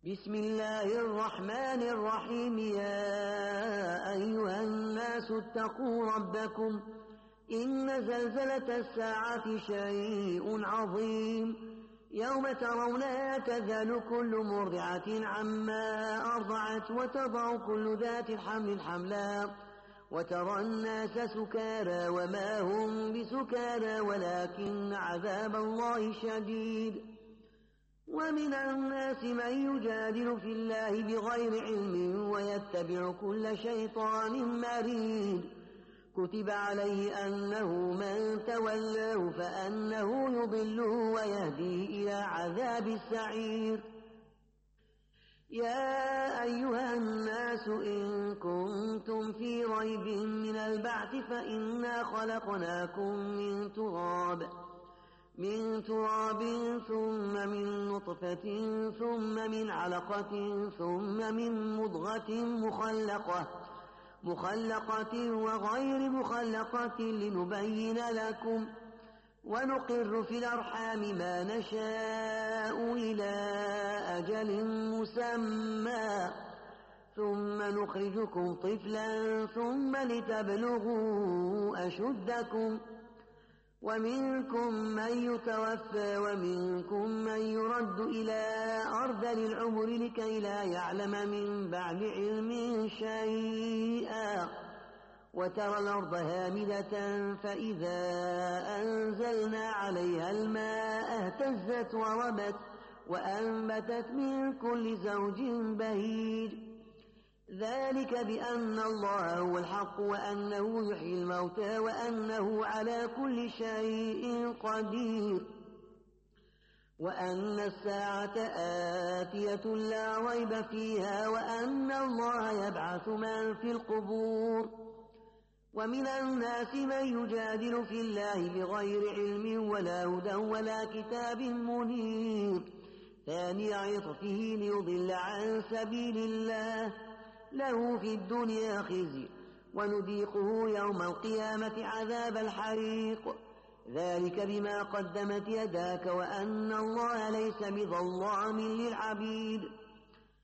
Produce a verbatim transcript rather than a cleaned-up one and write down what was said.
بسم الله الرحمن الرحيم. يا أيها الناس اتقوا ربكم إن زلزلة الساعة شيء عظيم، يوم ترونها تذهل كل مرضعة عما أرضعت وتضع كل ذات حمل حملا وترى الناس سكارى وما هم بسكارى ولكن عذاب الله شديد. ومن الناس من يجادل في الله بغير علم ويتبع كل شيطان مريد، كتب عليه أنه من تولاه فأنه يضله ويهديه إلى عذاب السعير. يا أيها الناس إن كنتم في ريب من البعث فإنا خلقناكم من تراب من تراب ثم من نطفة ثم من علقة ثم من مضغة مخلقة مخلقة وغير مخلقة لنبين لكم، ونقر في الأرحام ما نشاء إلى أجل مسمى ثم نخرجكم طفلا ثم لتبلغوا أشدكم، ومنكم من يتوفى ومنكم من يرد إلى أرذل العمر لكي لا يعلم من بعد علم شيئا، وترى الأرض هامدة فإذا أنزلنا عليها الماء اهتزت وربت وأنبتت من كل زوج بهيج، ذلك بأن الله هو الحق وأنه يحيي الموتى وأنه على كل شيء قدير، وأن الساعة آتية لا ريب فيها وأن الله يبعث من في القبور. ومن الناس من يجادل في الله بغير علم ولا هدى ولا كتاب منير، ثاني عطفه ليضل عن سبيل الله، له في الدنيا خزي ونذيقه يوم القيامة عذاب الحريق، ذلك بما قدمت يداك وأن الله ليس بظلام للعبيد.